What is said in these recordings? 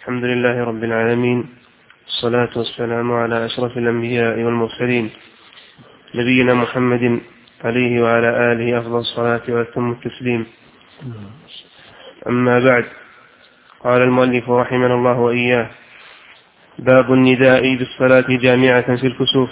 الحمد لله رب العالمين، والصلاة والسلام على أشرف الأنبياء والمرسلين، نبينا محمد عليه وعلى آله أفضل الصلاة وأتم التسليم. أما بعد، قال المؤلف رحمنا الله وإياه: باب النداء بالصلاة جامعة في الكسوف.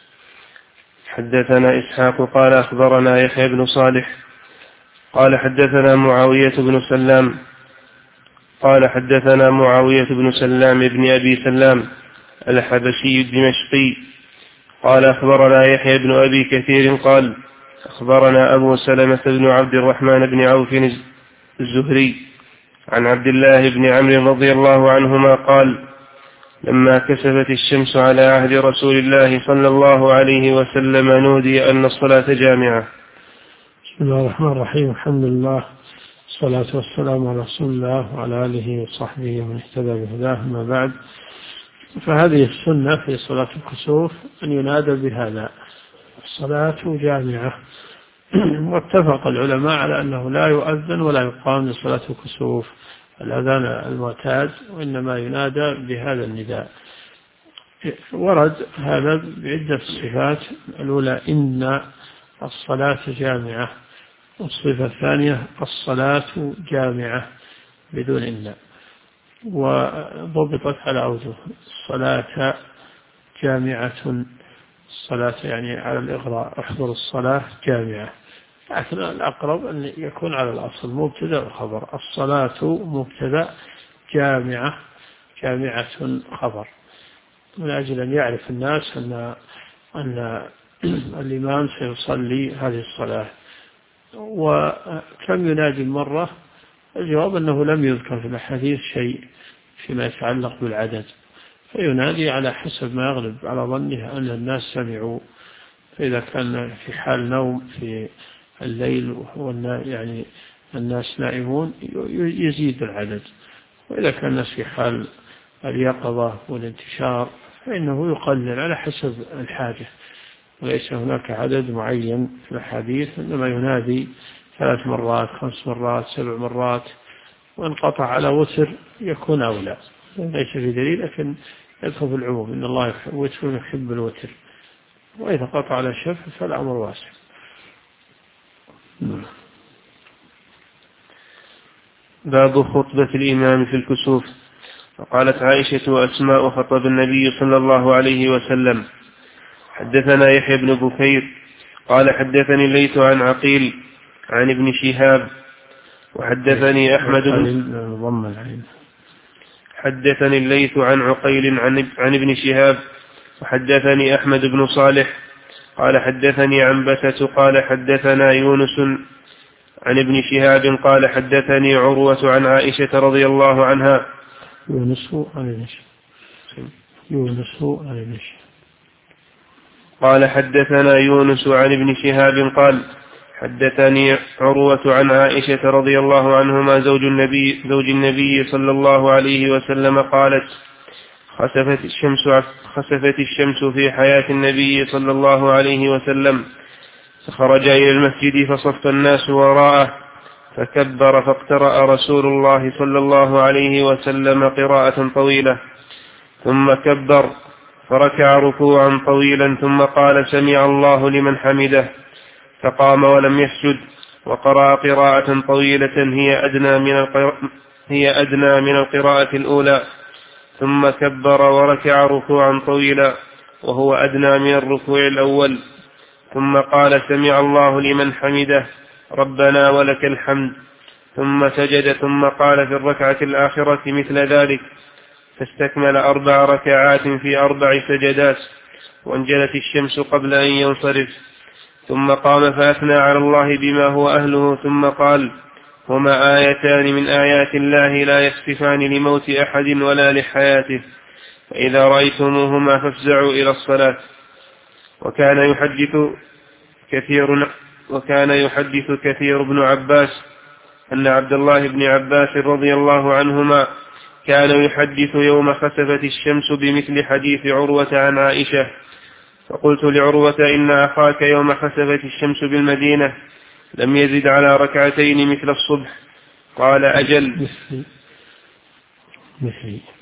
حدثنا إسحاق قال أخبرنا يحيى بن صالح قال حدثنا معاوية بن سلام قال حدثنا معاوية بن سلام بن أبي سلام الحبشي الدمشقي قال أخبرنا يحيى بن أبي كثير قال أخبرنا أبو سلمة بن عبد الرحمن بن عوف الزهري عن عبد الله بن عمرو رضي الله عنهما قال: لما كسفت الشمس على عهد رسول الله صلى الله عليه وسلم نودي أن الصلاة جامعة. بسم الله الرحمن الرحيم. الحمد لله، الصلاة والسلام على رسول الله وعلى آله وصحبه ومن اهتدى بهداه. أما بعد، فهذه السنة في صلاة الكسوف أن ينادى بهذا: الصلاة جامعة. واتفق العلماء على أنه لا يؤذن ولا يقام لصلاة الكسوف الأذان المعتاد، وإنما ينادى بهذا النداء. ورد هذا بعدة صفات: الأولى إن الصلاة جامعة، والصفة الثانية الصلاة جامعة بدون إن، وضبطت على أوجه: الصلاة جامعة، الصلاة يعني على الإغراء، احضر الصلاة جامعة. لكن الأقرب أن يكون على الأصل مبتدأ وخبر: الصلاة مبتدأ، جامعة خبر، من أجل أن يعرف الناس أن الإمام سيصلي هذه الصلاة. وكم ينادي المرة؟ الجواب أنه لم يذكر في الحديث شيء فيما يتعلق بالعدد، فينادي على حسب ما يغلب على ظنه أن الناس سمعوا. فإذا كان في حال نوم في الليل يعني الناس نائمون يزيد العدد، وإذا كان الناس في حال اليقظة والانتشار فإنه يقلل على حسب الحاجة. وليس هناك عدد معين في الحديث، إنما ينادي 3 مرات 5 مرات 7 مرات، وانقطع على وتر يكون أولى. ليس في دليل، لكن يدخل في العموم: إن الله يحب الوتر. وإذا قطع على شفع فالأمر واسع. باب خطبة الإمام في الكسوف. فقالت عائشة وأسماء: خطب النبي صلى الله عليه وسلم. حدثنا يحيى بن بكير قال حدثني الليث عن عقيل عن ابن شهاب وحدثني أحمد حدثني الليث عن عقيل عن ابن شهاب وحدثني أحمد بن صالح قال حدثني عنبسة قال حدثنا يونس عن ابن شهاب قال حدثني عروة عن عائشة رضي الله عنها. قال حدثنا يونس عن ابن شهاب قال حدثني عروة عن عائشة رضي الله عنهما زوج النبي صلى الله عليه وسلم قالت: خسفت الشمس في حياة النبي صلى الله عليه وسلم، فخرج إلى المسجد فصف الناس وراءه، فكبر، فاقترأ رسول الله صلى الله عليه وسلم قراءة طويلة، ثم كبر فركع ركوعا طويلا، ثم قال: سمع الله لمن حمده، فقام ولم يسجد، وقرأ قراءة طويلة هي أدنى من القراءة الأولى، ثم كبر وركع ركوعا طويلا وهو أدنى من الركوع الأول، ثم قال: سمع الله لمن حمده، ربنا ولك الحمد، ثم سجد، ثم قال في الركعة الآخرة مثل ذلك، فاستكمل 4 ركعات في 4 سجدات، وانجلت الشمس قبل أن ينصرف، ثم قام فأثنى على الله بما هو أهله، ثم قال: هما آيتان من آيات الله لا يخسفان لموت أحد ولا لحياته، فإذا رأيتموهما فافزعوا إلى الصلاة. وكان يحدث كثير بن عباس أن عبد الله بن عباس رضي الله عنهما كان يحدث يوم خسفت الشمس بمثل حديث عروة عن عائشة. فقلت لعروة: إن أخاك يوم خسفت الشمس بالمدينة لم يزد على 2 ركعتين مثل الصبح. قال: أجل.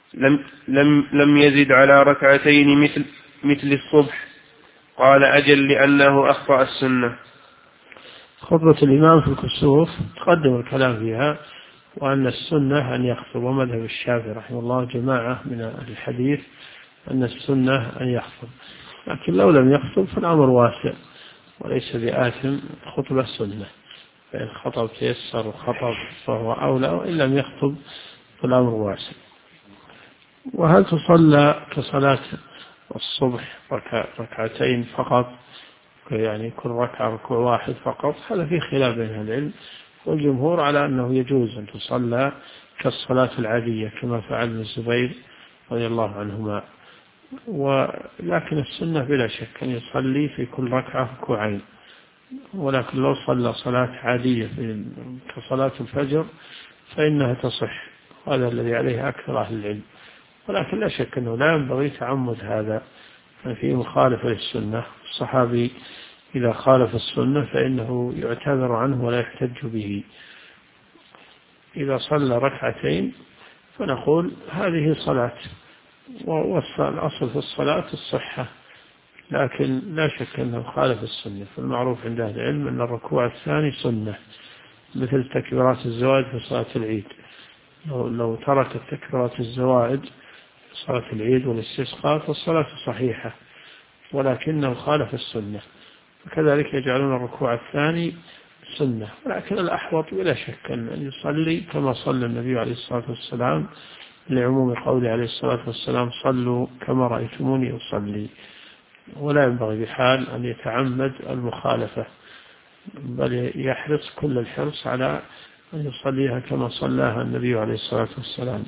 لم يزد على ركعتين مثل الصبح. قال أجل لأنه أخطأ السنة. خطبة الإمام في الكسوف تقدم الكلام فيها، وأن السنة أن يخطب، ومذهب الشافعي رحمه الله جماعة من الحديث أن السنة أن يخطب، لكن لو لم يخطب فالأمر واسع وليس بآثم، خطبة السنة، فإن خطب تيسر وخطب فهو أولى، وإن لم يخطب فالأمر واسع. وهل تصلى كصلاة الصبح ركعتين فقط، يعني كل ركعة ركوع واحد فقط؟ هذا في خلاف بين أهل العلم، والجمهور على أنه يجوز أن تصلى كالصلاة العادية كما فعل ابن الزبير رضي الله عنهما، ولكن السنة بلا شك أن يصلي في كل ركعة ركوعين، ولكن لو صلى صلاة عادية كصلاة الفجر فإنها تصح، هذا الذي عليه أكثر أهل العلم. ولكن لا شك أنه لا ينبغي تعمد هذا، فيه مخالفة للسنة. الصحابي إذا خالف السنة فإنه يعتذر عنه ولا يحتج به. إذا صلى ركعتين فنقول هذه صلاة، والأصل في الصلاة الصحة، لكن لا شك أنه خالف السنة. فالمعروف عند أهل العلم أن الركوع الثاني سنة، مثل تكبيرات الزوائد في صلاة العيد، لو ترك تكبيرات الزوائد في صلاة العيد والاستسقاء فالصلاة صحيحة، ولكنه خالف السنة. وكذلك يجعلون الركوع الثاني سنة، ولكن الأحوط بلا شك أن يصلي كما صلى النبي عليه الصلاة والسلام، لعموم قوله عليه الصلاة والسلام صلوا كما رأيتموني أصلي. ولا ينبغي بحال أن يتعمد المخالفة، بل يحرص كل الحرص على أن يصليها كما صلاها النبي عليه الصلاة والسلام.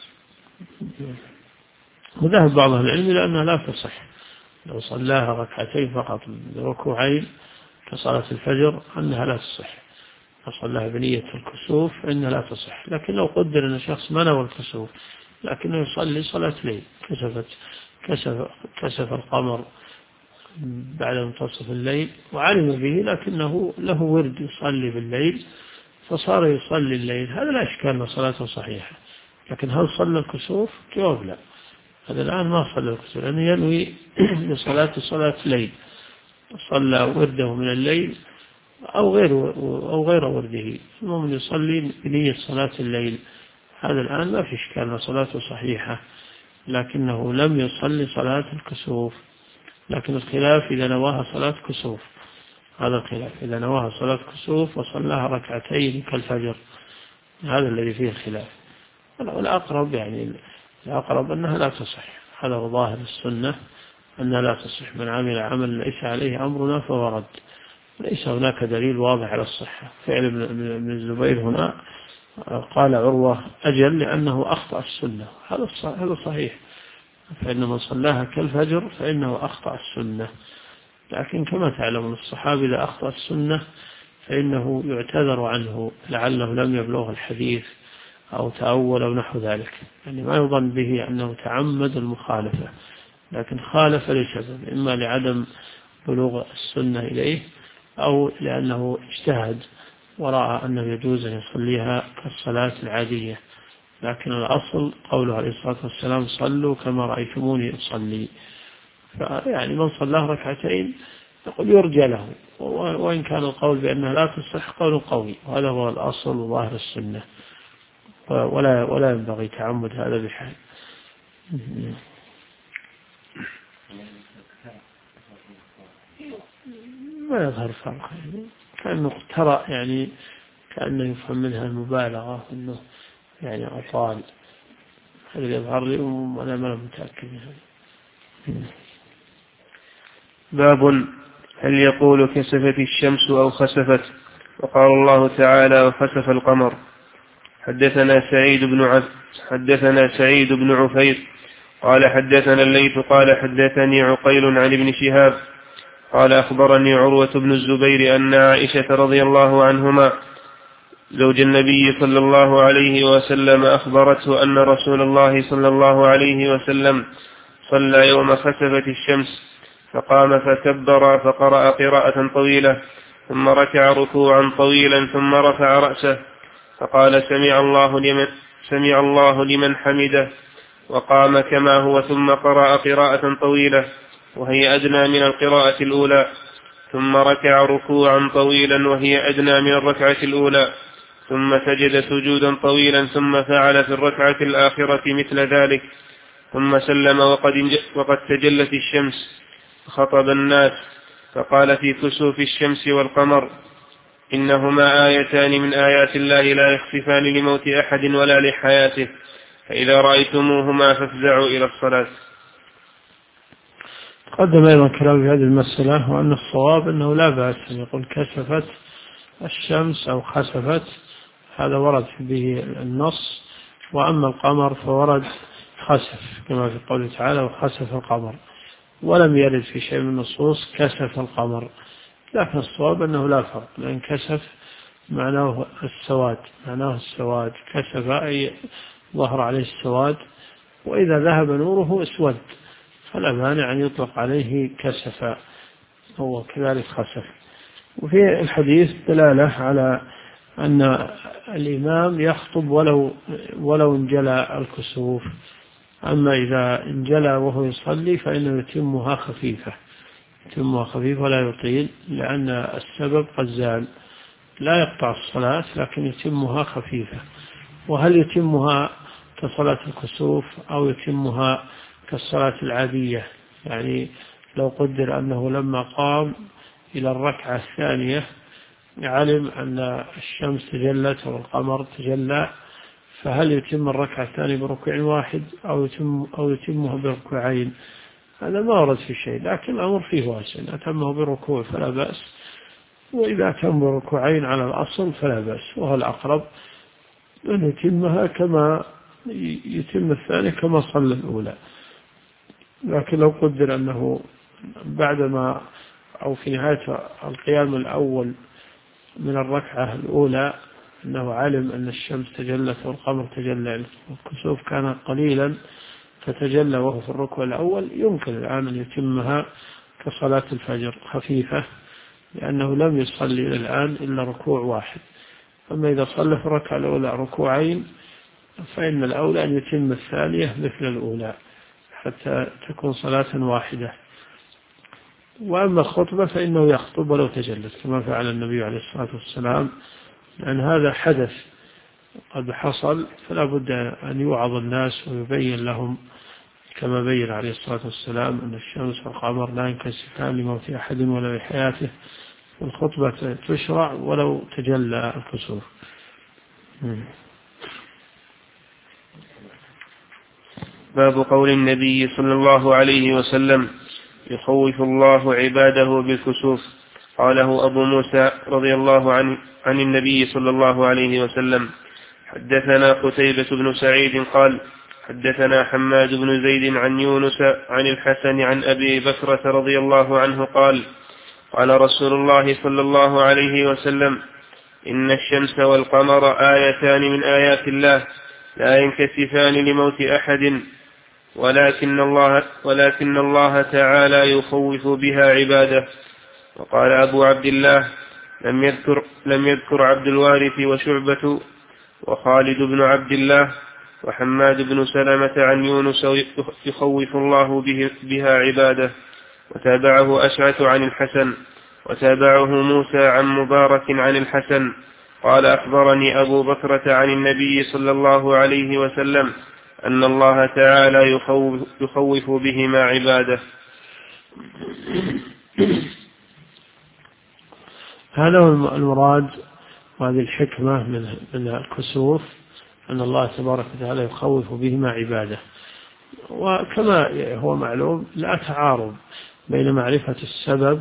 وذهب بعض العلم لأنها لا تصح، لو صلاها ركعتين فقط ركوعين كصلاة الفجر أنها لا تصح، لو صلاها بنية الكسوف فإنها لا تصح. لكن لو قدر أن شخص ما نوى الكسوف لكنه يصلي صلاة ليل، كسف القمر بعد منتصف الليل وعلم به، لكنه له ورد يصلي بالليل فصار يصلي الليل، هذا لا إشكال أن صلاته صحيحة. لكن هل صلى الكسوف؟ جواب لا، هذا الآن ما صلى الكسوف لأنه ينوي لصلاة صلاة ليل، صلى ورده من الليل أو غير ورده، المهم يصلي بنية صلاة الليل، هذا الآن ما في إشكال أن صلاته صحيحة، لكنه لم يصلي صلاة الكسوف. لكن الخلاف إذا نواها صلاة كسوف، هذا الخلاف، إذا نواها صلاة كسوف وصلاها ركعتين كالفجر، هذا الذي فيه الخلاف. والأقرب يعني الأقرب أنها لا تصح، هذا هو ظاهر السنة أنها لا تصح. من عمل عمل ليس عليه أمرنا فهو رد، ليس هناك دليل واضح على الصحة. فعل ابن الزبير هنا قال عروة أجل لأنه أخطأ السنة، هذا صحيح، فإن من صلاها كالفجر فإنه أخطأ السنة. لكن كما تعلمون الصحابي إذا أخطأ السنة فإنه يعتذر عنه، لعله لم يبلغ الحديث أو تأول أو نحو ذلك، يعني ما يظن به أنه تعمد المخالفة، لكن خالف لسبب، إما لعدم بلوغ السنة إليه أو لأنه اجتهد ورأى أنه يجوز أن يصليها كالصلاة العادية. لكن الأصل قوله عليه الصلاة والسلام صلوا كما رأيتموني أصلي، يعني من صلاه ركعتين يقول يرجى له، وإن كان القول بأنها لا تصح قول قوي، وهذا هو الأصل وظاهر السنة، ولا ينبغي تعمد هذا بحال. ما يظهر فرق، كأنه ترى يعني كأنه يفهم منها المبالغة، أنه يعني أطال، هذا يظهر لي وأنا ما متأكد من هذا. باب هل يقول كسفت الشمس أو خسفت؟ وقال الله تعالى وخسف القمر. حدثنا سعيد بن عفير قال حدثنا الليث قال حدثني عقيل عن ابن شهاب قال أخبرني عروة بن الزبير أن عائشة رضي الله عنهما زوج النبي صلى الله عليه وسلم أخبرته أن رسول الله صلى الله عليه وسلم صلى يوم خسفت الشمس فقام فكبر فقرأ قراءة طويلة ثم ركع ركوعا طويلا ثم رفع رأسه فقال سمع الله لمن حمده وقام كما هو ثم قرأ قراءة طويلة وهي أدنى من القراءة الأولى، ثم ركع ركوعا طويلا وهي أدنى من الركعة الأولى، ثم سجد سجودا طويلا، ثم فعل في الركعة الآخرة مثل ذلك، ثم سلم وقد تجلت الشمس، فخطب الناس فقال في كسوف الشمس والقمر: إنهما آيتان من آيات الله لا يخففان لموت أحد ولا لحياته، فإذا رأيتموهما فافزعوا إلى الصلاة. قدم أيضا كلام في هذه المسألة، وأن الصواب أنه لا بأس أن يقول كسفت الشمس أو خسفت، هذا ورد به النص، وأما القمر فورد خسف كما في قوله تعالى: وخسف القمر، ولم يرد في شيء من النصوص كسف القمر. لكن الصواب أنه لا فرق، لأن كسف معناه السواد، كسف أي ظهر عليه السواد، وإذا ذهب نوره اسود، فلا مانع أن يطلق عليه كسف، هو كذلك خسف. وفي الحديث دلالة على أن الإمام يخطب ولو انجلى الكسوف، أما إذا انجلى وهو يصلي فإنه يتمها خفيفة ولا يطيل، لأن السبب قد زال، لا يقطع الصلاة لكن يتمها خفيفة. وهل يتمها كصلاة الكسوف أو يتمها كالصلاة العادية؟ يعني لو قدر أنه لما قام إلى الركعة الثانية علم أن الشمس تجلت والقمر تجلى، فهل يتم الركعة الثانية بركوع واحد أو يتمها بركوعين؟ هذا ما ورد في شيء، لكن الأمر فيه واسع، أتمه بركوع فلا بأس، وإذا تم بركوعين على الأصل فلا بأس، وهو الأقرب أن يتمها كما يتم الثاني كما صلى الأولى. لكن لو قدر أنه بعدما أو في نهاية القيام الأول من الركعة الأولى أنه علم أن الشمس تجلت والقمر تجلى، الكسوف كان قليلا فتجلى وهو في الركوع الأول، يمكن الآن أن يتمها كصلاة الفجر خفيفة، لأنه لم يصلي إلى الآن إلا ركوع واحد. أما إذا صلى في الركعة الأولى ركوعين فإن الأولى أن يتم الثانية مثل الأولى حتى تكون صلاة واحدة. وأما الخطبة فإنه يخطب ولو تجلت كما فعل النبي عليه الصلاة والسلام، لأن هذا حدث قد حصل، فلا بد أن يوعظ الناس ويبين لهم كما بين عليه الصلاة والسلام أن الشمس والقمر لا ينكسفان لموت أحد ولا لحياته، والخطبة تشرع ولو تجلى الكسوف. باب قول النبي صلى الله عليه وسلم: يخوف الله عباده بالكسوف. قاله أبو موسى رضي الله عنه عن النبي صلى الله عليه وسلم. حدثنا قتيبة بن سعيد قال: حدثنا حماد بن زيد عن يونس عن الحسن عن أبي بكرة رضي الله عنه قال: قال رسول الله صلى الله عليه وسلم: إن الشمس والقمر آيتان من آيات الله لا ينكسفان لموت أحد، ولكن الله تعالى يخوف بها عباده. وقال أبو عبد الله: لم يذكر عبد الوارث وشعبة وخالد بن عبد الله وحماد بن سلمة عن يونس يخوف الله بها عباده. وتابعه أشعث عن الحسن، وتابعه موسى عن مبارك عن الحسن قال: أخبرني أبو بكرة عن النبي صلى الله عليه وسلم أن الله تعالى يخوف بهما عباده. هذا هو المراد، وهذه الحكمة من الكسوف، أن الله تبارك وتعالى يخوف بهما عباده. وكما هو معلوم لا تعارض بين معرفة السبب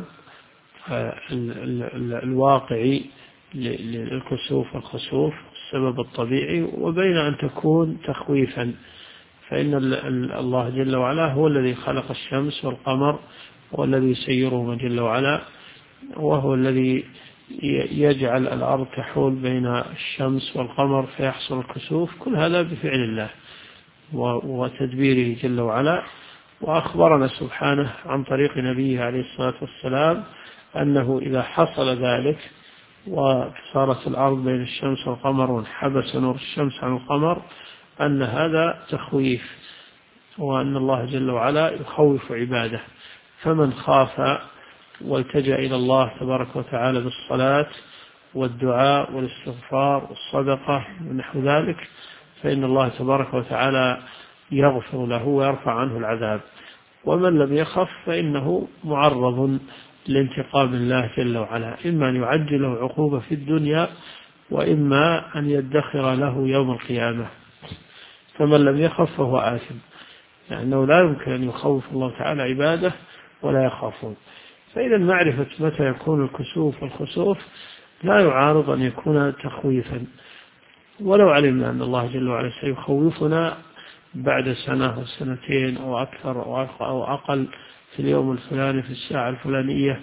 الواقعي للكسوف والخسوف، السبب الطبيعي، وبين أن تكون تخويفا، فإن الله جل وعلا هو الذي خلق الشمس والقمر، والذي يسيرهما جل وعلا، وهو الذي يجعل الأرض تحول بين الشمس والقمر فيحصل الكسوف. كل هذا بفعل الله وتدبيره جل وعلا. وأخبرنا سبحانه عن طريق نبيه عليه الصلاة والسلام أنه إذا حصل ذلك وصارت الأرض بين الشمس والقمر وانحبس نور الشمس عن القمر أن هذا تخويف، هو أن الله جل وعلا يخوف عباده، فمن خاف والتجأ إلى الله تبارك وتعالى بالصلاة والدعاء والاستغفار والصدقة ونحو ذلك فإن الله تبارك وتعالى يغفر له ويرفع عنه العذاب. ومن لم يخف فإنه معرض لانتقام الله جل وعلا، إما أن يعجل له عقوبة في الدنيا وإما أن يدخر له يوم القيامة. فمن لم يخف فهو آثم، لأنه لا يمكن أن يخوف الله تعالى عباده ولا يخافون. فإذا معرفة متى يكون الكسوف والخسوف لا يعارض أن يكون تخويفا، ولو علمنا أن الله جل وعلا سيخوفنا بعد سنة أو سنتين أو أكثر أو أقل في اليوم الفلاني في الساعة الفلانية،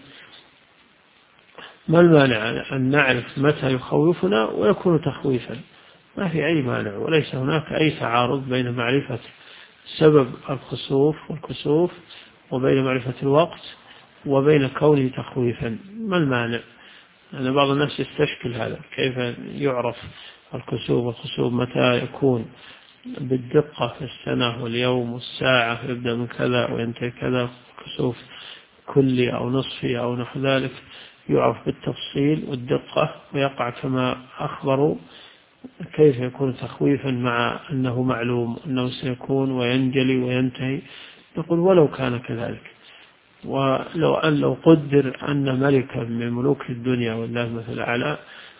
ما المانع أن نعرف متى يخوفنا ويكون تخويفا؟ ما في أي مانع، وليس هناك أي تعارض بين معرفة سبب الخسوف والكسوف وبين معرفة الوقت وبين كونه تخويفا. ما المانع؟ أن بعض الناس يستشكل هذا، كيف يعرف الكسوف والخسوف متى يكون بالدقة في السنة واليوم والساعة، يبدأ من كذا وينتهي كذا، كسوف كلي أو نصفي أو نحو ذلك يعرف بالتفصيل والدقة ويقع كما أخبروا. كيف يكون تخويفا مع أنه معلوم أنه سيكون وينجلي وينتهي؟ نقول ولو كان كذلك، لو قدر أن ملكا من ملوك الدنيا والله مثل الأعلى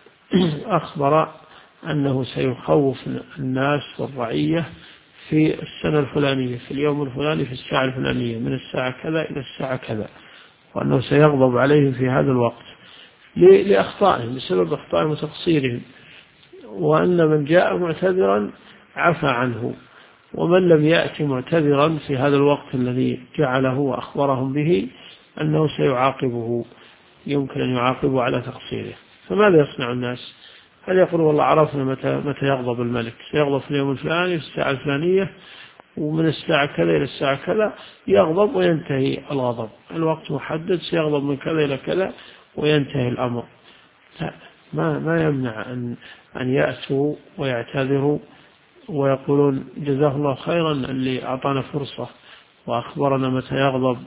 أخبر أنه سيخوف الناس والرعية في السنة الفلانية في اليوم الفلاني في الساعة الفلانية من الساعة كذا إلى الساعة كذا، وأنه سيغضب عليهم في هذا الوقت لأخطائهم بسبب أخطائهم وتقصيرهم، وأن من جاء معتذرا عفى عنه، ومن لم يأتي معتذرا في هذا الوقت الذي جعله وأخبرهم به أنه سيعاقبه، يمكن أن يعاقبه على تقصيره. فماذا يصنع الناس؟ هل يقول والله عرفنا متى يغضب الملك، سيغضب في اليوم الفلاني في الساعة الفلانية ومن الساعة كذا إلى الساعة كذا يغضب وينتهي الغضب، الوقت محدد سيغضب من كذا إلى كذا وينتهي الأمر. لا، ما يمنع أن يأتوا ويعتذروا ويقولون جزاه الله خيرا اللي أعطانا فرصة وأخبرنا متى يغضب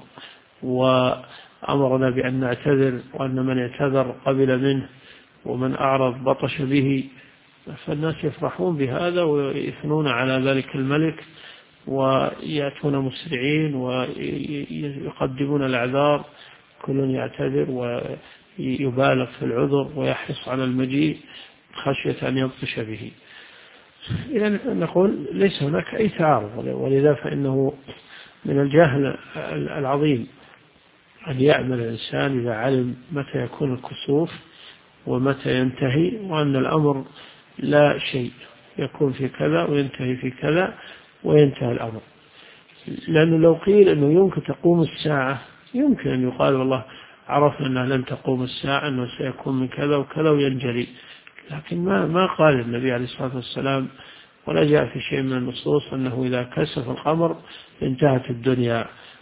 وأمرنا بأن نعتذر، وأن من اعتذر قبل منه ومن أعرض بطش به. فالناس يفرحون بهذا ويثنون على ذلك الملك ويأتون مسرعين ويقدمون الأعذار، كل يعتذر ويبالغ في العذر ويحرص على المجيء خشية أن يبطش به. إذن نقول ليس هناك أي تعارض، ولذا فإنه من الجهل العظيم أن يعمل الإنسان إذا علم متى يكون الكسوف ومتى ينتهي، وأن الأمر لا شيء يكون في كذا وينتهي في كذا وينتهي الأمر. لأنه لو قيل أنه يمكن تقوم الساعة يمكن أن يقال والله عرفنا أنها لن تقوم الساعة، أنه سيكون من كذا وكذا وينجلي، لكن ما قال النبي عليه الصلاة والسلام ولا جاء في شيء من النصوص أنه إذا كسف القمر انتهت الدنيا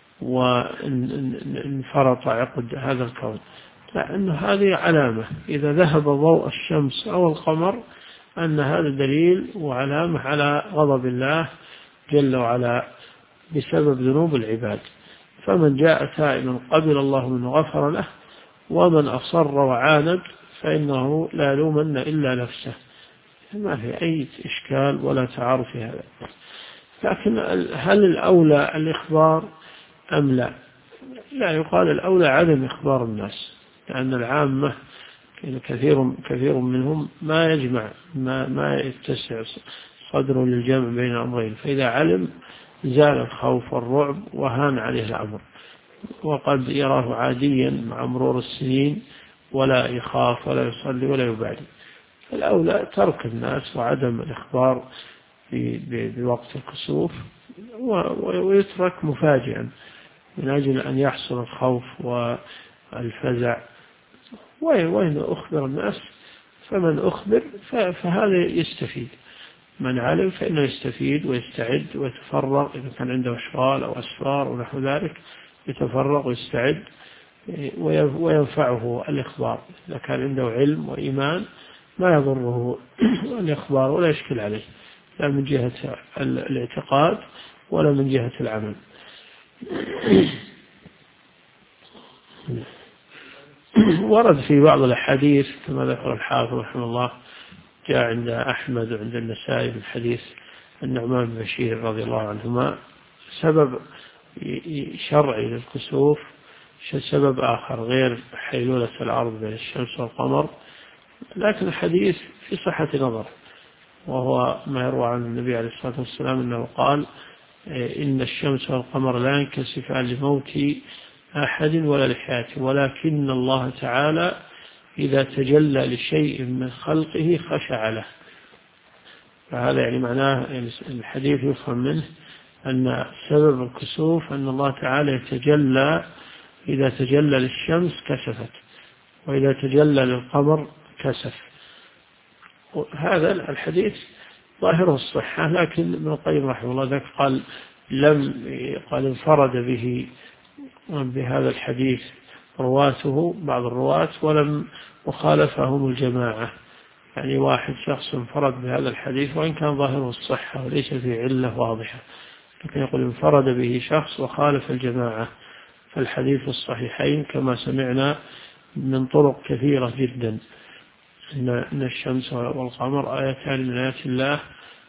وانفرط عقد هذا الكون. لأن هذه علامة إذا ذهب ضوء الشمس أو القمر أن هذا دليل وعلامة على غضب الله جل وعلا بسبب ذنوب العباد. فمن جاء تائبا قبل الله منه غفر له، ومن أصر وعاند فإنه لا يلومن إلا نفسه. ما في أي إشكال ولا تعارض في هذا. لكن هل الأولى الإخبار أم لا؟ لا، يقال الأولى عدم إخبار الناس، لأن العامة كثير منهم ما يجمع ما يتسع صدره للجمع بين الأمرين، فإذا علم زال الخوف والرعب وهان عليه الأمر، وقد يراه عاديا مع مرور السنين ولا يخاف ولا يصلي ولا يبالي. الأولى ترك الناس وعدم الإخبار بوقت الكسوف، ويترك مفاجئا من أجل أن يحصل الخوف والفزع. وإن أخبر الناس فمن أخبر فهذا يستفيد، من علم فإنه يستفيد ويستعد ويتفرغ إذا كان عنده أشغال أو أسفار ونحو ذلك، يتفرغ ويستعد وينفعه الإخبار. إذا كان عنده علم وإيمان ما يضره الإخبار ولا يشكل عليه، لا من جهة الاعتقاد ولا من جهة العمل. ورد في بعض الأحاديث كما ذكر الحافظ رحمه الله، جاء عند أحمد وعند النسائي من حديث النعمان بن بشير رضي الله عنهما سبب شرعي للكسوف، سبب آخر غير حيلولة الأرض بين الشمس والقمر، لكن الحديث في صحة نظر، وهو ما يروى عن النبي عليه الصلاة والسلام أنه قال إن الشمس والقمر لا ينكسفان لموت أحد ولا لحياته، ولكن الله تعالى إذا تجلى لشيء من خلقه خشع له. فهذا يعني معناه الحديث يفهم منه أن سبب الكسوف أن الله تعالى يتجلى، إذا تجلى للشمس كسفت، وإذا تجلى للقمر كسف. هذا الحديث ظاهره الصحة، لكن ابن القيم رحمه الله ذاك قال انفرد به بهذا الحديث رواته بعض الرواة وخالفهم الجماعة، يعني واحد شخص انفرد بهذا الحديث وإن كان ظاهره الصحة وليس فيه علة واضحة، لكن يقول انفرد به شخص وخالف الجماعة. فالحديث الصحيحين كما سمعنا من طرق كثيرة جدا إن الشمس والقمر آيتان من آيات الله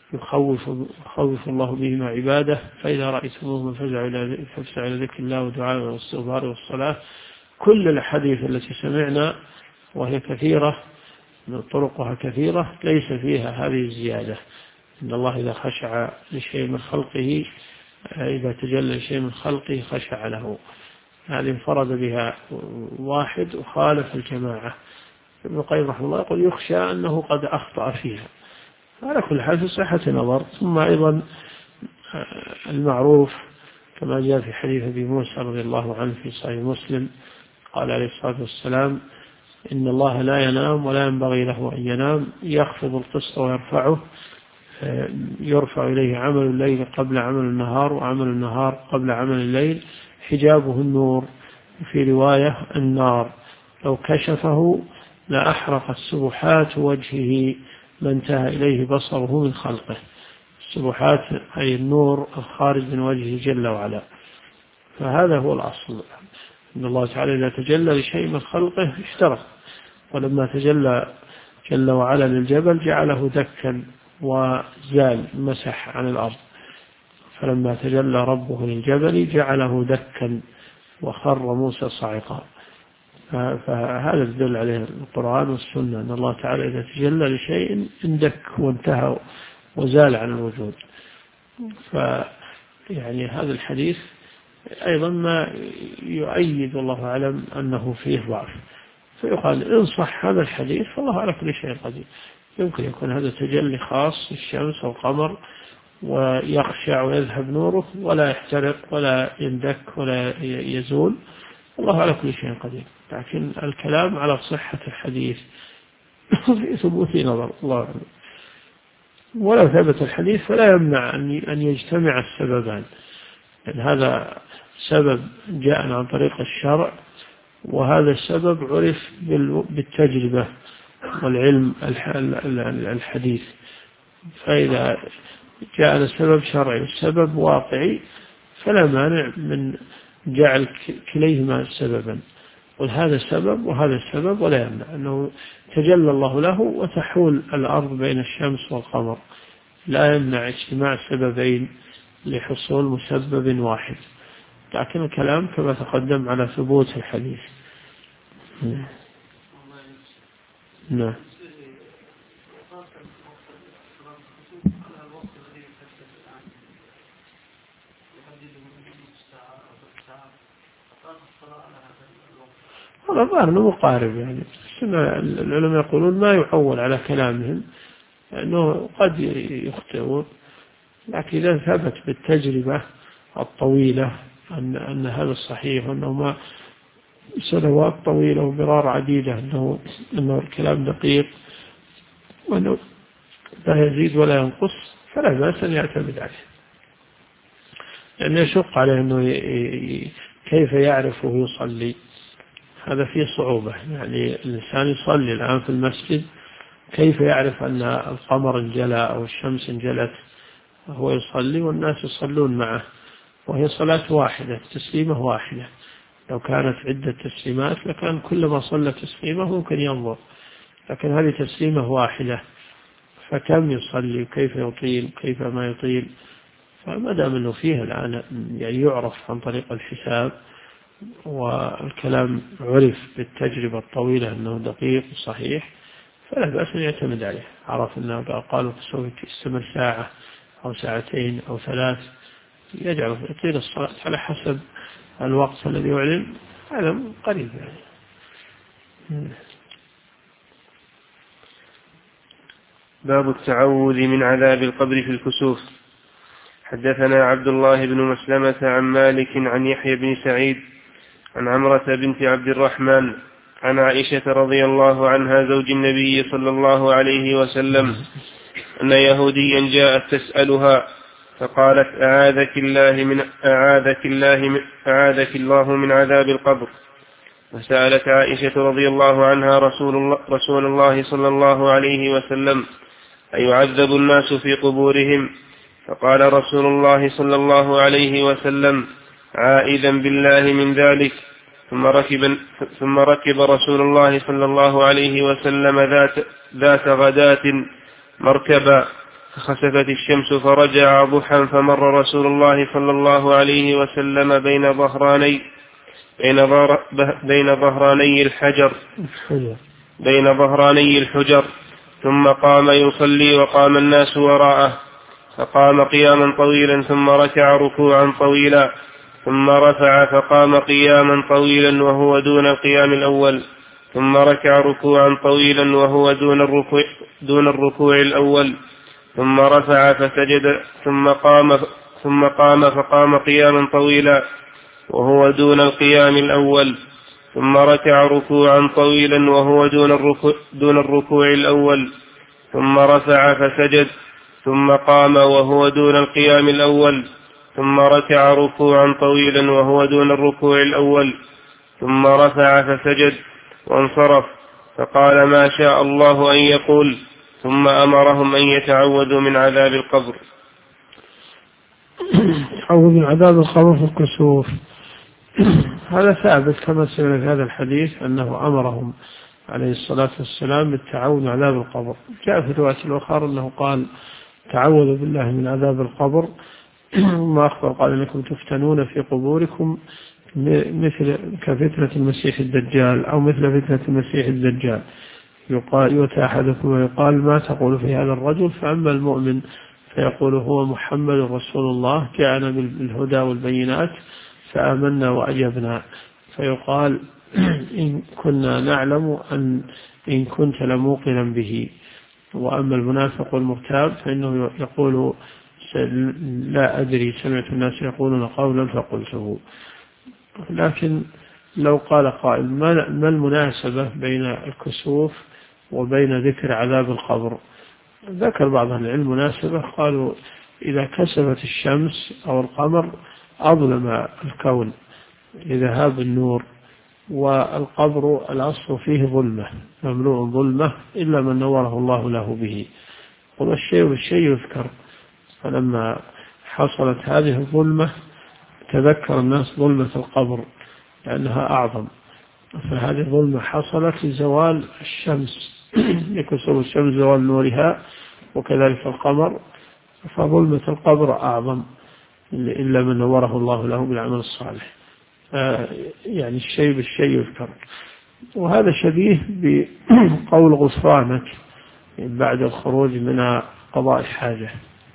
يخوف الله بهما عباده، فإذا رأيتموهما فافزعوا إلى ذكر الله ودعاء والاستغفار والصلاة. كل الحديث التي سمعنا وهي كثيرة من طرقها كثيرة ليس فيها هذه الزيادة، إن الله إذا خشع لشيء من خلقه، إذا تجلى شيء من خلقه خشع له. هذه انفرد بها واحد وخالف الجماعة. ابن القيم رحمه الله يقول يخشى أنه قد أخطأ فيها. على كل حال في صحة نظر. ثم أيضا المعروف كما جاء في حديث أبي موسى رضي الله عنه في صحيح مسلم قال عليه الصلاة والسلام إن الله لا ينام ولا ينبغي له أن ينام، يخفض القسط ويرفعه، يرفع إليه عمل الليل قبل عمل النهار وعمل النهار قبل عمل الليل، حجابه النور، في رواية النار، لو كشفه لأحرقت سبحات وجهه ما انتهى إليه بصره من خلقه. السبحات أي النور الخارج من وجهه جل وعلا. فهذا هو الأصل، إن الله تعالى إذا تجلى لشيء من خلقه اشترك، ولما تجلى جل وعلا للجبل جعله دكا وزال مسح عن الأرض، فلما تجلى ربه للجبل جعله دكا وخر موسى صاعقا. فهذا يدل عليه القرآن والسنة، أن الله تعالى إذا تجلى لشيء اندك وانتهى وزال عن الوجود. فيعني هذا الحديث أيضا ما يؤيد والله أعلم أنه فيه ضعف، فيقال إن صح هذا الحديث فالله على كل شيء قدير. يمكن يكون هذا تجلي خاص للشمس والقمر ويخشع ويذهب نوره ولا يحترق ولا يندك ولا يزول، الله على كل شيء قدير. لكن الكلام على صحة الحديث في ثبوت نظر الله أعلم. ولو ثبت الحديث فلا يمنع أن يجتمع السببان، يعني هذا سبب جاء عن طريق الشرع، وهذا السبب عرف بالتجربة والعلم الحديث. فإذا جاء السبب شرعي والسبب واقعي فلا مانع من جعل كليهما سببا، وهذا السبب وهذا السبب، ولا يمنع أنه تجلى الله له وتحول الأرض بين الشمس والقمر، لا يمنع اجتماع سببين لحصول مسبب واحد. لكن الكلام كما تقدم على ثبوت الحديث. نعم. هذا ظاهر أنه مقارب، يعني العلماء يقولون ما يحول على كلامهم أنه قد يخطئون، لكن إذا ثبت بالتجربة الطويلة أن هذا الصحيح، وأنه ما سنوات طويلة ومرار عديدة أنه الكلام دقيق وأنه لا يزيد ولا ينقص، فلا بأس أن يعتمد عليه، لأنه يشق عليه أنه كيف يعرف وهو يصلي، هذا فيه صعوبة. يعني الإنسان يصلي الآن في المسجد، كيف يعرف أن القمر انجلى أو الشمس انجلت هو يصلي والناس يصلون معه، وهي صلاة واحدة، تسليمة واحدة. لو كانت عدة تسليمات لكان كلما صلى تسليمة ممكن ينظر، لكن هذه تسليمة واحدة، فكم يصلي وكيف يطيل كيف ما يطيل. فما دام أنه فيه الآن يعني يعرف عن طريق الحساب، والكلام عرف بالتجربة الطويلة أنه دقيق صحيح، فلا بأس أن يعتمد عليه. عرف أنه قالوا سوف يستمر ساعة أو ساعتين أو 3، يجعل يطيل الصلاة على حسب الوقت الذي يعلن، هذا قريب يعني. باب التعوذ من عذاب القبر في الكسوف. حدثنا عبد الله بن مسلمة عن مالك عن يحيى بن سعيد عن عمرة بنت عبد الرحمن عن عائشة رضي الله عنها زوج النبي صلى الله عليه وسلم أن يهوديا جاءت تسألها فقالت أعاذك الله من عذاب القبر. فسألت عائشة رضي الله عنها رسول الله صلى الله عليه وسلم أيعذب الناس في قبورهم؟ فقال رسول الله صلى الله عليه وسلم عائذا بالله من ذلك. ثم ركب رسول الله صلى الله عليه وسلم ذات غداة مركبا، فخسفت الشمس فرجع ضحى، فمر رسول الله صلى الله عليه وسلم بين ظهراني الحجر، ثم قام يصلي وقام الناس وراءه، فقام قياما طويلا ثم ركع ركوعا طويلا، ثم رفع فقام قياما طويلا وهو دون القيام الأول، ثم ركع ركوعا طويلا وهو دون الركوع الأول، ثم رفع فسجد، ثم قام فقام قياما طويلا وهو دون القيام الأول، ثم ركع ركوعا طويلا وهو دون الركوع الأول، ثم رفع فسجد، ثم قام وهو دون القيام الأول، ثم ركع ركوعا طويلا وهو دون الركوع الأول، ثم رفع فسجد وانصرف، فقال ما شاء الله أن يقول، ثم أمرهم أن يتعوذوا من عذاب القبر. يتعوذ من عذاب القبر في الكسوف. هذا ثابت كما سمعنا في هذا الحديث أنه أمرهم عليه الصلاة والسلام بالتعوذ من عذاب القبر. جاء في الرواية الأخرى أنه قال تعوذوا بالله من عذاب القبر، ما أخبر قال إنكم تفتنون في قبوركم مثل كفتنة المسيح الدجال، أو مثل فتنة المسيح الدجال. يؤتى أحدكم ويقال ما تقول في هذا الرجل؟ فأما المؤمن فيقول هو محمد رسول الله جاءنا بالهدى والبينات فآمنا وأجبنا، فيقال إن كنا نعلم إن كنت لموقنا به. وأما المنافق والمرتاب فإنه يقول لا أدري، سمعت الناس يقولون قولا فقلته. لكن لو قال قائل ما المناسبة بين الكسوف وبين ذكر عذاب القبر؟ ذكر بعض العلم مناسبة، قالوا إذا كسفت الشمس أو القمر أظلم الكون لذهاب النور، والقبر الأصل فيه ظلمة، مملوء ظلمة إلا من نوره الله له به. والشيء بالشيء يذكر، فلما حصلت هذه الظلمة تذكر الناس ظلمة القبر لأنها أعظم، فهذه الظلمة حصلت لزوال الشمس لكسر الشمس زوال نورها، وكذلك القمر، فظلمة القبر أعظم إلا من نوره الله له بالعمل الصالح. يعني الشيء بالشيء يذكر. وهذا شبيه بقول غفرانك بعد الخروج من قضاء الحاجة،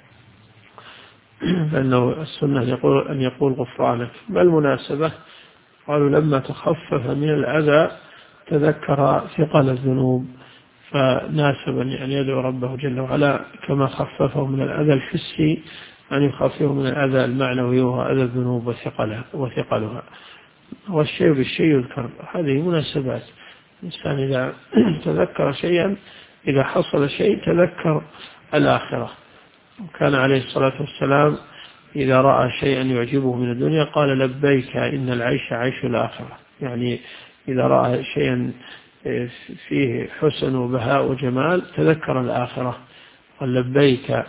فإنه السنة أن يقول غفرانك. ما المناسبة؟ قالوا لما تخفف من الأذى تذكر ثقل الذنوب، فناسب أن يدعو ربه جل وعلا كما خففه من الأذى الحسي أن يخففه من الأذى المعنوي وهو أذى الذنوب وثقلها. والشيء بالشيء يذكر. هذه مناسبات. الإنسان إذا تذكر شيئا، إذا حصل شيء تذكر الآخرة. وكان عليه الصلاة والسلام إذا رأى شيئا يعجبه من الدنيا قال لبيك إن العيش عيش الآخرة. يعني إذا رأى شيئا فيه حسن وبهاء وجمال تذكر الآخرة، قال لبيك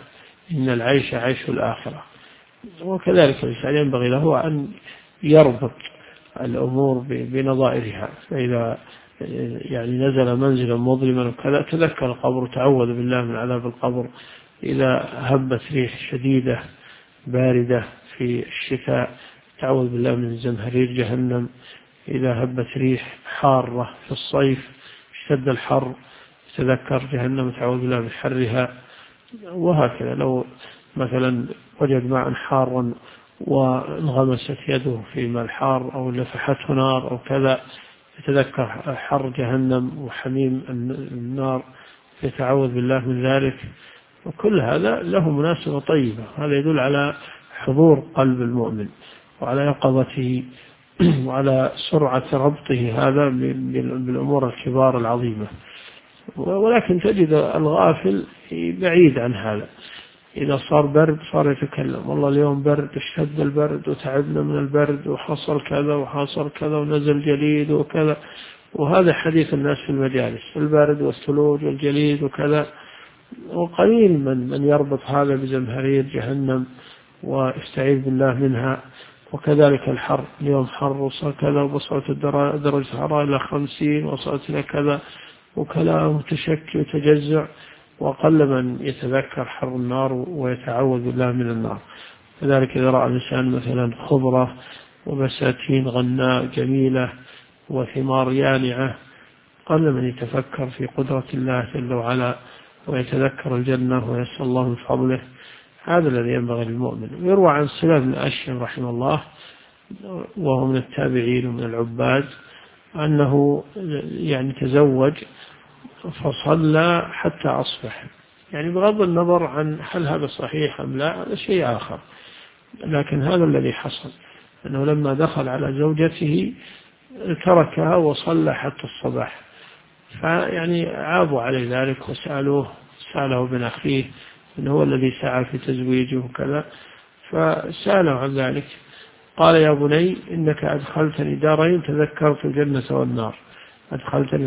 إن العيش عيش الآخرة. وكذلك الإنسان ينبغي له أن يربط الأمور بنظائرها، فإذا يعني نزل منزلا مظلما وكذا تذكر القبر، تعوذ بالله من عذاب القبر. إذا هبت ريح شديدة باردة في الشتاء تعوذ بالله من زمهرير جهنم. إذا هبت ريح حارة في الصيف اشتد الحر تذكر جهنم تعوذ بالله من حرها. وهكذا لو مثلا وجد ماء حارا وانغمست يده في ماء الحار أو لفحته نار أو كذا يتذكر حر جهنم وحميم النار يتعوذ بالله من ذلك. وكل هذا له مناسبة طيبة. هذا يدل على حضور قلب المؤمن وعلى يقظته وعلى سرعة ربطه هذا بالأمور الكبار العظيمة. ولكن تجد الغافل بعيد عن هذا. إذا صار برد صار يتكلم والله اليوم برد، اشتد البرد وتعبنا من البرد وحصل كذا وحصل كذا ونزل جليد وكذا. وهذا حديث الناس في المجالس، البرد والثلوج والجليد وكذا. وقليل من يربط هذا بزمهرير جهنم ويستعيذ بالله منها. وكذلك الحر، اليوم حر وصل كذا وصلت درجة الحرارة إلى 50 وصلت إلى كذا وكلام متشكل وتجزع. وقل من يتذكر حر النار ويتعوذ بالله من النار. كذلك إذا رأى الإنسان مثلا خضرة وبساتين غناء جميلة وثمار يانعة قل من يتفكر في قدرة الله جل وعلا ويتذكر الجنة ويسأل الله من فضله. هذا الذي ينبغي للمؤمن. ويروى عن سلام بن أشيم رحمه الله وهو من التابعين ومن العباد أنه يعني تزوج فصلى حتى أصبح، يعني بغض النظر عن هل هذا صحيح أم لا هذا شيء آخر، لكن هذا الذي حصل أنه لما دخل على زوجته تركها وصلى حتى الصباح. فيعني عابوا عليه ذلك سأله ابن أخيه إنه هو الذي سعى في تزويجه وكذا، فسأله عن ذلك قال يا بني إنك أدخلتني دارين تذكرت الجنة والنار. أدخلتني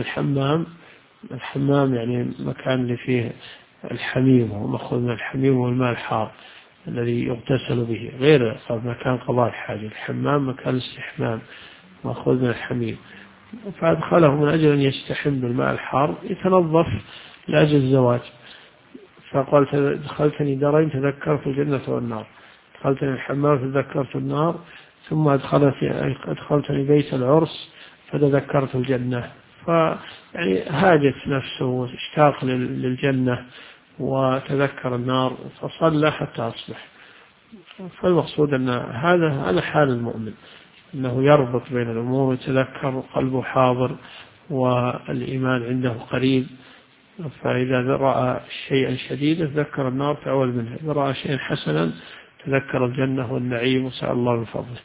الحمام يعني مكان اللي فيه الحميم، هو مأخوذ من الحميم والماء الحار الذي يغتسل به، غير مكان قضاء الحاجة. الحمام مكان الاستحمام مأخوذ من الحميم. فأدخله من أجل أن يستحم بالماء الحار يتنظف لأجل الزواج. فقال دخلتني دارين تذكرت الجنة والنار، دخلتني الحمام تذكرت النار، ثم أدخلتني بيت العرس فتذكرت الجنة. فيعني هاجت نفسه واشتاق للجنة وتذكر النار فصلى حتى أصبح. فالمقصود أن هذا حال المؤمن، أنه يربط بين الأمور ويتذكر قلبه حاضر والإيمان عنده قريب. فإذا رأى شيئا شديدا تذكر النار تعوذ منها، إذا رأى شيئا حسنا تذكر الجنة والنعيم وسأل الله من فضله.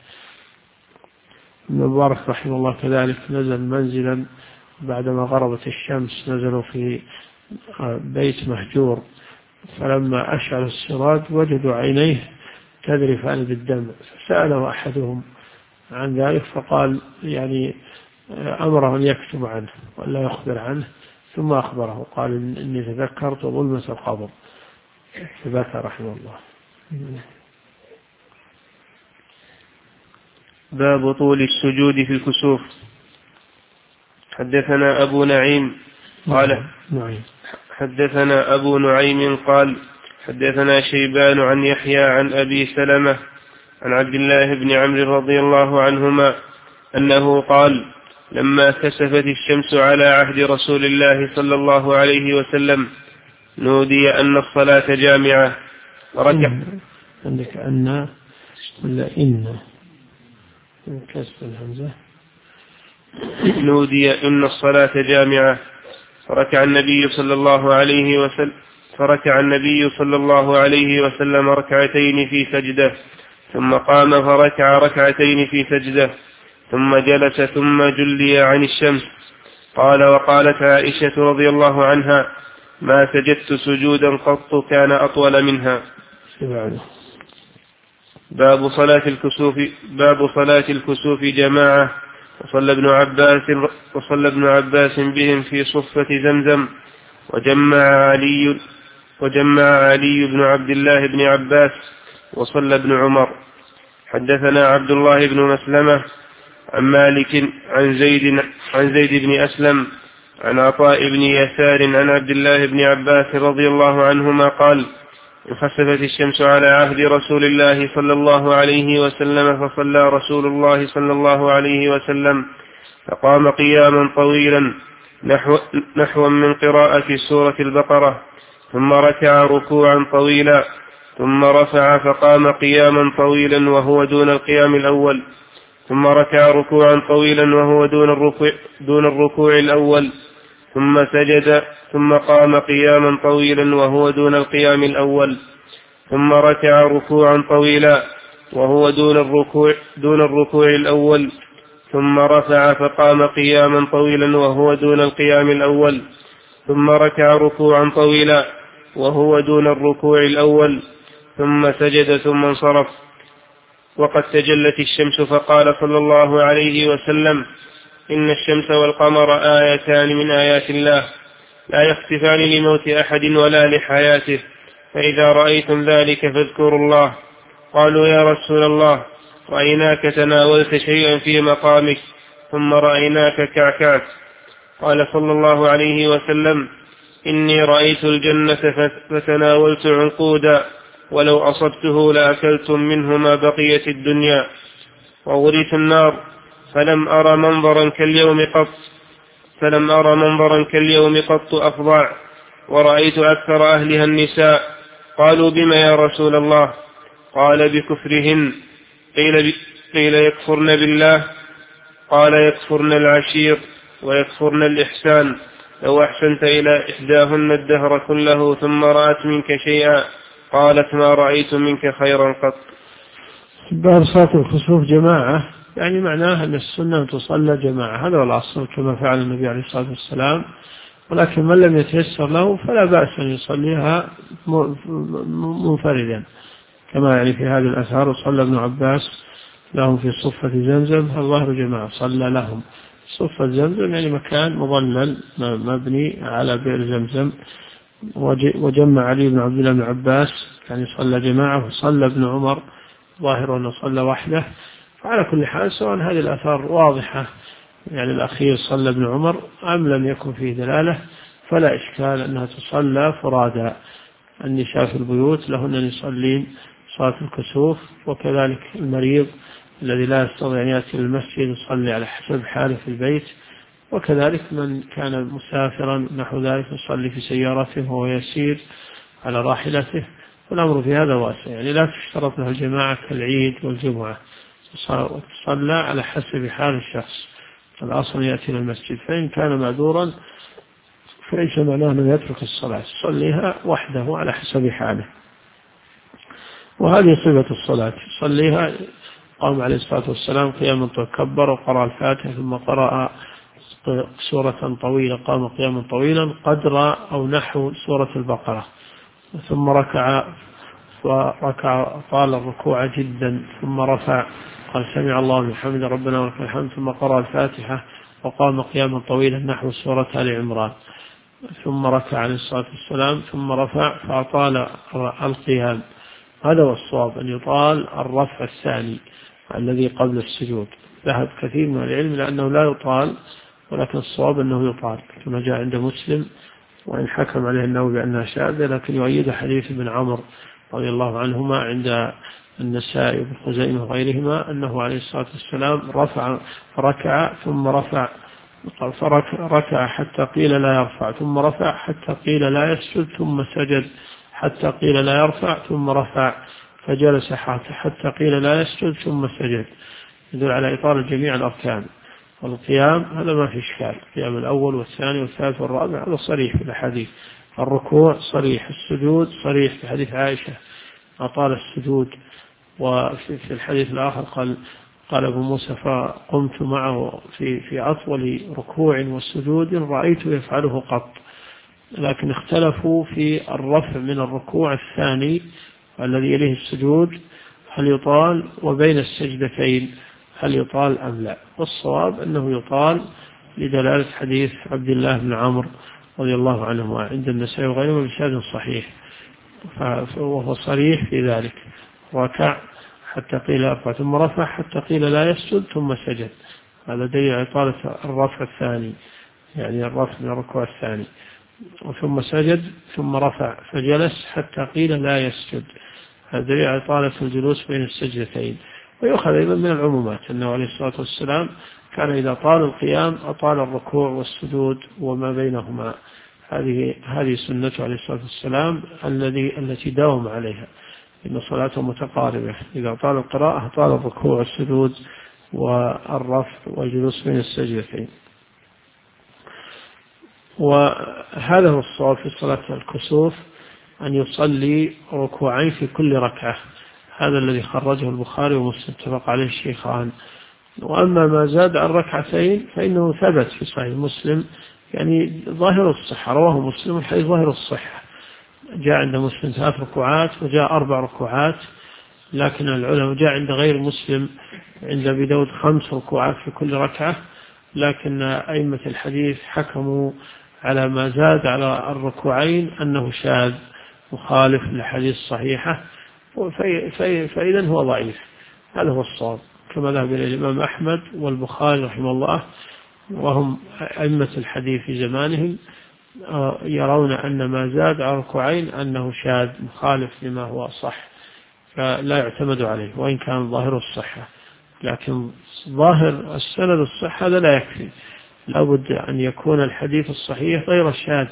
ابن مبارك رحمه الله كذلك نزل منزلا بعدما غربت الشمس، نزلوا في بيت مهجور، فلما أشعل السراج وجدوا عينيه تذرفان بالدم، فسأله أحدهم عن ذلك فقال يعني أمره أن يكتب عنه ولا يخبر عنه، ثم أخبره قال إني تذكرت ظلمة القبر، فبكى رحمه الله. باب طول السجود في الكسوف. حدثنا أبو نعيم قال حدثنا أبو نعيم قال حدثنا شيبان عن يحيى عن أبي سلمة عن عبد الله بن عمرو رضي الله عنهما أنه قال لما كسفت الشمس على عهد رسول الله صلى الله عليه وسلم نودي أن الصلاة جامعة وركع. عندك أن ولا إن كسر الهمزة. نودي أن الصلاة جامعة فركع النبي صلى الله عليه وسلم ركعتين في سجدة، ثم قام فركع ركعتين في سجدة، ثم جلس ثم جلي عن الشمس. قال وقالت عائشة رضي الله عنها ما سجدت سجودا قط كان أطول منها. باب صلاة الكسوف جماعة. وصلى ابن عباس بهم في صفة زمزم، وجمع علي بن عبد الله بن عباس وصلى ابن عمر. حدثنا عبد الله بن مسلمة عن مالك عن زيد بن أسلم عن عطاء بن يسار عن عبد الله بن عباس رضي الله عنهما قال: انخسفت الشمس على عهد رسول الله صلى الله عليه وسلم فصلى رسول الله صلى الله عليه وسلم فقام قياما طويلا نحو من قراءة سورة البقرة، ثم ركع ركوعا طويلا، ثم رفع فقام قياما طويلا وهو دون القيام الأول، ثم ركع ركوعا طويلا وهو دون الركوع الأول، ثم سجد، ثم قام قياما طويلا وهو دون القيام الأول، ثم ركع ركوعا طويلا وهو دون الركوع الأول، ثم رفع فقام قياما طويلا وهو دون القيام الأول، ثم ركع ركوعا طويلا وهو دون الركوع الأول، ثم سجد، ثم انصرف. وقد تجلت الشمس فقال صلى الله عليه وسلم: إن الشمس والقمر آيتان من آيات الله لا يخسفان لموت أحد ولا لحياته، فإذا رأيتم ذلك فاذكروا الله. قالوا: يا رسول الله، رأيناك تناولت شيئا في مقامك ثم رأيناك كعكعت. قال صلى الله عليه وسلم: إني رأيت الجنة فتناولت عنقودا، ولو أصبته لأكلتم منه ما بقيت الدنيا. ووريت النار فلم أرى منظرا كاليوم قط أفظع، ورأيت أكثر أهلها النساء. قالوا: بما يا رسول الله؟ قال: بكفرهن. قيل: يكفرن بالله؟ قال: يكفرن العشير ويكفرن الإحسان. لو أحسنت إلى إحداهن الدهر كله ثم رأت منك شيئا قالت: ما رأيت منك خيرا قط. باب صلاة الخسوف جماعة، يعني معناها أن السنة تصلى جماعة، هذا هو الأصل كما فعل النبي عليه الصلاة والسلام. ولكن من لم يتيسر له فلا بأس أن يصليها منفردا، كما يعني في هذه الأثار. وصلى ابن عباس لهم في صفة زمزم، الظاهر جماعة صلى لهم. صفة زمزم يعني مكان مظلل مبني على بئر زمزم. وجمع علي بن عبد الله بن عباس يعني صلى جماعة، وصلى ابن عمر ظاهر أنه صلى وحده. فعلى كل حال سواء هذه الآثار واضحة، يعني الأخير صلى ابن عمر أم لم يكن فيه دلالة، فلا إشكال أنها تصلى فرادا. النساء في البيوت لهن أن يصلين صلاة الكسوف، وكذلك المريض الذي لا يستطيع أن يأتي للمسجد يصلي على حسب حاله في البيت، وكذلك من كان مسافرا نحو ذلك يصلي في سيارته وهو يسير على راحلته. والأمر في هذا واسع، يعني لا تشترط له الجماعة كالعيد والجمعة، تصلى على حسب حال الشخص. الأصل يأتي للمسجد، فإن كان معذورا فليس معناه أنه يترك الصلاة، يصليها وحده على حسب حاله. وهذه صفة الصلاة، يصليها. قام عليه الصلاة والسلام قياما كبر وقرأ الفاتحة ثم قرأ سورة طويلة، قام قياما طويلا قدر أو نحو سورة البقرة، ثم ركع طال الركوع جدا، ثم رفع قال: سمع الله لمن حمده ربنا ولك الحمد، ثم قرأ الفاتحة وقام قياما طويلا نحو سورة آل عمران، ثم ركع عليه الصلاة والسلام، ثم رفع فأطال القيام. هذا هو الصواب، أن يطال الرفع الثاني الذي قبل السجود. ذهب كثير من العلم لأنه لا يطال، ولكن الصواب أنه يطال كما جاء عند مسلم، وإن حكم عليه النووي بأنها شاذة، لكن يؤيد حديث ابن عمرو رضي الله عنهما عند النسائي وابن خزيمة وغيرهما أنه عليه الصلاة والسلام ركع ثم رفع، فركع حتى قيل لا يرفع، ثم رفع حتى قيل لا يسجد، ثم سجد حتى قيل لا يرفع، ثم رفع فجلس حتى قيل لا يسجد، ثم سجد. يدل على إطالة جميع الأركان. والقيام هذا ما في إشكال، القيام الأول والثاني والثالث والرابع هذا صريح في الحديث. الركوع صريح، السجود صريح في حديث عائشة أطال السجود. وفي الحديث الآخر قال أبو موسى: فقمت معه في أطول ركوع وسجود رأيت يفعله قط. لكن اختلفوا في الرفع من الركوع الثاني الذي يليه السجود هل يطال، وبين السجدتين هل يطال أم لا. والصواب أنه يطال لدلالة حديث عبد الله بن عمرو رضي الله عنهما عند النسائي وغيره بسند صحيح. وهو صريح في ذلك، ركع حتى قيل أرفع ثم رفع حتى قيل لا يسجد ثم سجد، هذا دليل على طالة الرفع الثاني، يعني الرفع من الركوع الثاني، ثم سجد ثم رفع فجلس حتى قيل لا يسجد، هذا دليل على طالة الجلوس بين السجدتين. ويؤخذ أيضا من العمومات أنه عليه الصلاة والسلام كان إذا طال القيام أطال الركوع والسجود وما بينهما، هذه سنته عليه الصلاة والسلام التي داوم عليها، إن صلاته متقاربة، إذا طال القراءة طال الركوع والسجود والرفع والجلوس بين السجدتين. وهذا هو الصواب في صلاة الكسوف، أن يصلي ركوعين في كل ركعة، هذا الذي خرجه البخاري ومسلم اتفق عليه الشيخان. وأما ما زاد عن ركعتين فإنه ثبت في صحيح مسلم، يعني ظاهر الصحة، رواه مسلم الحديث ظاهر الصحة، جاء عند مسلم 3 ركوعات وجاء 4 ركوعات، لكن العلماء جاء عند غير مسلم عند أبي داود 5 ركوعات في كل ركعة، لكن أئمة الحديث حكموا على ما زاد على الركوعين أنه شاذ مخالف للحديث الصحيحة، فإذا هو ضعيف، هذا هو الصواب كما ذهب إلى الإمام أحمد والبخاري رحمه الله، وهم أئمة الحديث في زمانهم يرون أن ما زاد على ركوعين أنه شاذ مخالف لما هو صح، فلا يعتمد عليه وإن كان ظاهر الصحة، لكن ظاهر السند الصحة هذا لا يكفي، لابد أن يكون الحديث الصحيح غير الشاذ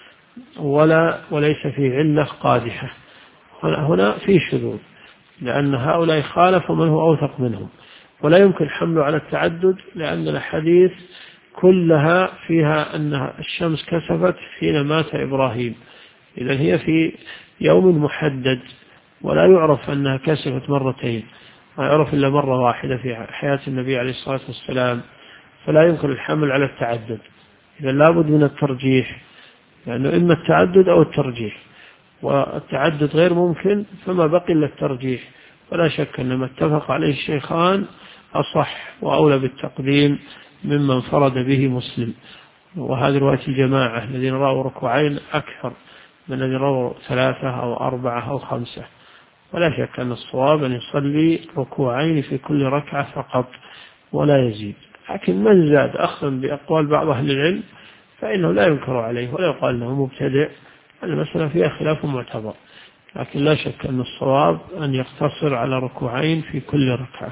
وليس فيه علة قادحة. هنا في شذوذ، لأن هؤلاء خالفوا من هو أوثق منهم، ولا يمكن حمله على التعدد، لأن الحديث كلها فيها أن الشمس كسفت حين مات إبراهيم، إذن هي في يوم محدد، ولا يعرف أنها كسفت مرتين، ما يعرف إلا مرة واحدة في حياة النبي عليه الصلاة والسلام، فلا يمكن الحمل على التعدد، إذا لابد من الترجيح، لأنه إما التعدد أو الترجيح، والتعدد غير ممكن فما بقي إلا الترجيح، ولا شك أن ما اتفق عليه الشيخان أصح وأولى بالتقديم مما انفرد به مسلم، وهذه رواية الجماعة الذين رأوا ركوعين أكثر من الذين رأوا 3 أو 4 أو 5، ولا شك أن الصواب أن يصلي ركوعين في كل ركعة فقط ولا يزيد، لكن من زاد أخذا بأقوال بعض أهل العلم فإنه لا ينكر عليه ولا يقال أنه مبتدع، المسألة فيها خلاف معتبر، لكن لا شك أن الصواب أن يقتصر على ركوعين في كل ركعة.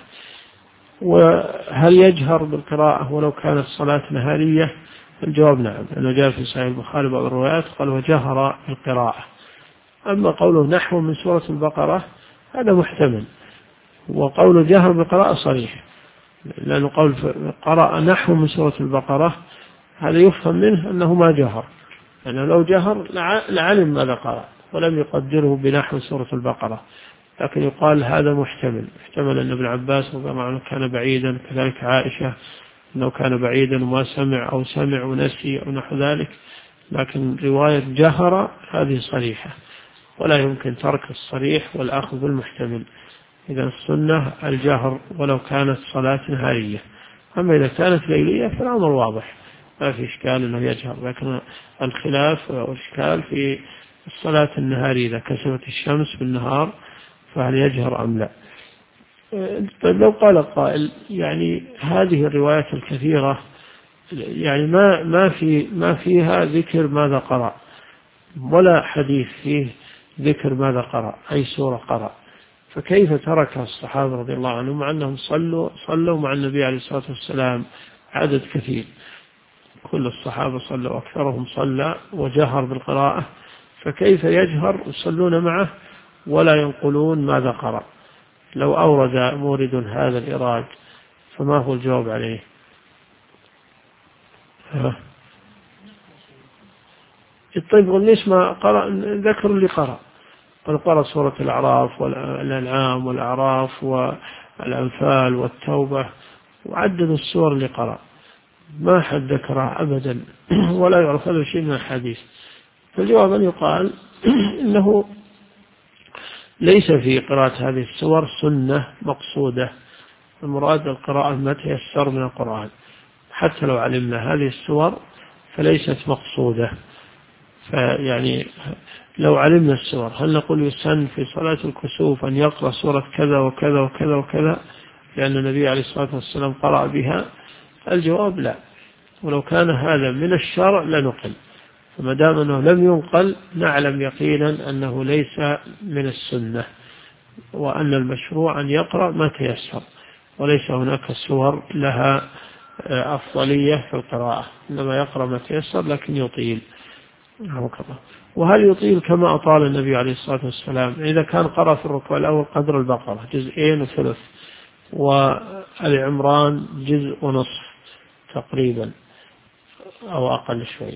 وهل يجهر بالقراءة ولو كانت صلاة نهارية؟ الجواب نعم، لأنه جاء في صحيح البخاري بعض الروايات قال وجهر بالقراءة. أما قوله نحو من سورة البقرة هذا محتمل، وقوله جهر بالقراءة صريح، لأنه قول قرأ نحو من سورة البقرة هذا يفهم منه أنه ما جهر، لأنه لو جهر لعلم ماذا قرأ ولم يقدره بنحو سورة البقرة، لكن يقال هذا محتمل أن ابن عباس رضي الله عنه كان بعيدا، كذلك عائشة أنه كان بعيدا وما سمع أو سمع ونسي أو نحو ذلك، لكن رواية جهر هذه صريحة ولا يمكن ترك الصريح والأخذ بالمحتمل، إذا السنة الجهر ولو كانت صلاة نهارية، أما إذا كانت ليلية فالأمر واضح ما في إشكال أنه يجهر، لكن الخلاف والإشكال في الصلاة النهارية إذا كسفت الشمس بالنهار فهل يجهر أم لا. طيب لو قال قائل يعني هذه الروايات الكثيرة يعني ما فيها ذكر ماذا قرأ ولا حديث فيه ذكر ماذا قرأ أي سورة قرأ، فكيف ترك الصحابة رضي الله عنهم مع أنهم صلوا مع النبي عليه الصلاة والسلام عدد كثير، كل الصحابة صلوا أكثرهم صلى وجهر بالقراءة، فكيف يجهر يصلون معه ولا ينقلون ماذا قرأ؟ لو أورد مورد هذا الإراد فما هو الجواب عليه؟ طيب ليش ما قرأ؟ ذكر اللي قرأ سورة الأعراف والأنعام والأعراف والأنفال والتوبة وعدد السور اللي قرأ، ما حد ذكرها أبدا ولا يعرف هذا شيء من الحديث، فالجواب أن يقال إنه ليس في قراءة هذه السور سنة مقصودة، المراد القراءة ما تيسر من القرآن، حتى لو علمنا هذه السور فليست مقصودة، فيعني لو علمنا السور هل نقول يسن في صلاة الكسوف أن يقرأ سورة كذا وكذا وكذا وكذا لأن النبي عليه الصلاة والسلام قرأ بها؟ الجواب لا. ولو كان هذا من الشرع لنقل، فما دام أنه لم ينقل نعلم يقينا أنه ليس من السنة، وأن المشروع أن يقرأ ما تيسر، وليس هناك سور لها أفضلية في القراءة، إنما يقرأ ما تيسر لكن يطيل. وهل يطيل كما أطال النبي عليه الصلاة والسلام؟ إذا كان قرأ في الركوع الأول قدر البقرة 2.3 والعمران 1.5 تقريبا أو أقل شوي،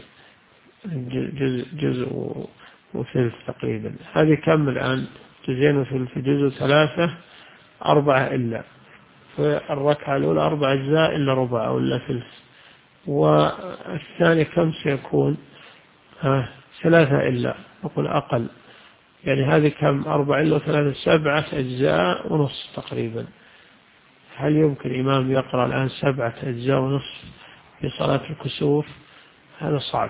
جزء وثلث تقريبا، هذه كم الآن؟ 2.3 جزء 3 4 إلا في الركعة الأولى 4 أجزاء إلا ربع أو إلا ثلث، والثاني كم سيكون؟ 3 إلا نقول أقل، يعني هذه كم؟ 4 إلا 3 7 أجزاء ونصف تقريبا. هل يمكن إمام يقرأ الآن 7 أجزاء ونصف في صلاة الكسوف؟ هذا صعب.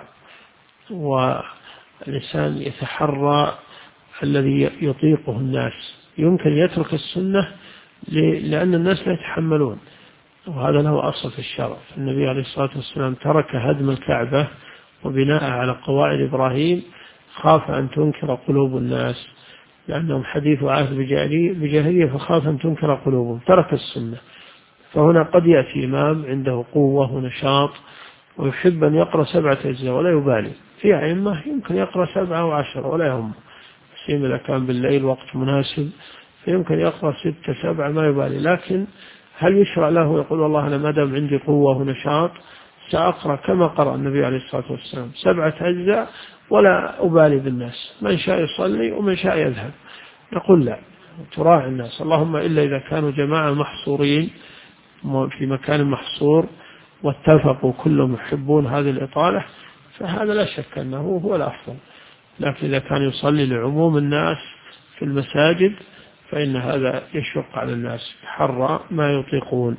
والإنسان يتحرى الذي يطيقه الناس، يمكن يترك السنة لأن الناس لا يتحملون، وهذا له أصل في الشرع. النبي عليه الصلاة والسلام ترك هدم الكعبة وبناء على قواعد إبراهيم خاف أن تنكر قلوب الناس، لأنهم حديث عهد بجاهلية فخاف أن تنكر قلوبهم، ترك السنة. فهنا قد يأتي إمام عنده قوة ونشاط ويحب أن يقرأ 7 أجزاء ولا يبالي، في أئمة يمكن يقرأ 7 أو 10 ولا يهم، سيما إذا كان بالليل وقت مناسب فيمكن يقرأ 6 7 ما يبالي. لكن هل يشرع له يقول والله أنا ما دام عندي قوة ونشاط سأقرأ كما قرأ النبي عليه الصلاة والسلام 7 أجزاء ولا أبالي بالناس، من شاء يصلي ومن شاء يذهب؟ نقول لا، تراعي الناس، اللهم إلا إذا كانوا جماعة محصورين في مكان محصور واتفقوا كلهم يحبون هذه الإطالة فهذا لا شك أنه هو الأفضل. لكن إذا كان يصلي لعموم الناس في المساجد فإن هذا يشق على الناس، حرى ما يطيقون،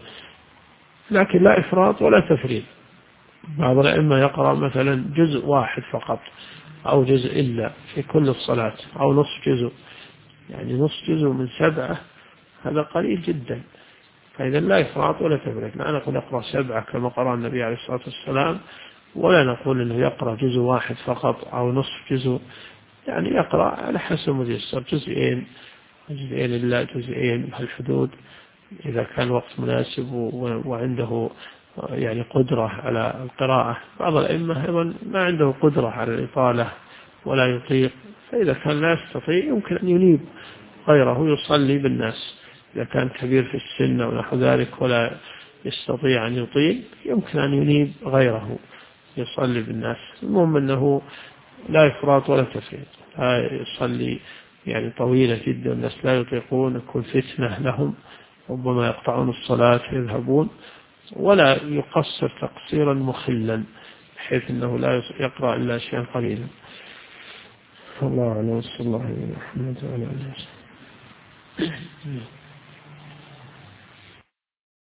لكن لا إفراط ولا تفريط. بعض الأئمة يقرأ مثلا جزء واحد فقط أو جزء إلا في كل الصلاة أو نصف جزء، يعني نصف جزء من 7 هذا قليل جدا، فإذا لا إفراط ولا تفريط. لا نقول يقرأ 7 كما قرأ النبي عليه الصلاة والسلام، ولا نقول أنه يقرأ جزء واحد فقط أو نصف جزء، يعني يقرأ على حسب ما ييسر، جزئين إلا جزئين بهالحدود إذا كان وقت مناسب وعنده يعني قدرة على القراءة. بعض الأئمة أيضا ما عنده قدرة على الإطالة ولا يطيق، فإذا كان لا يستطيع يمكن أن ينيب غيره يصلي بالناس، إذا كان كبير في السن أو نحو ذلك ولا يستطيع أن يطيل يمكن أن ينيب غيره يصلي بالناس. المهم أنه لا إفراط ولا تفريط، لا يصلي يعني طويلة جدا الناس لا يطيقون، يكون فتنة لهم ربما يقطعون الصلاة يذهبون، ولا يقصر تقصيرا مخلا بحيث أنه لا يقرأ إلا شيئا قليلا. الله أعلم، صلى الله عليه وسلم.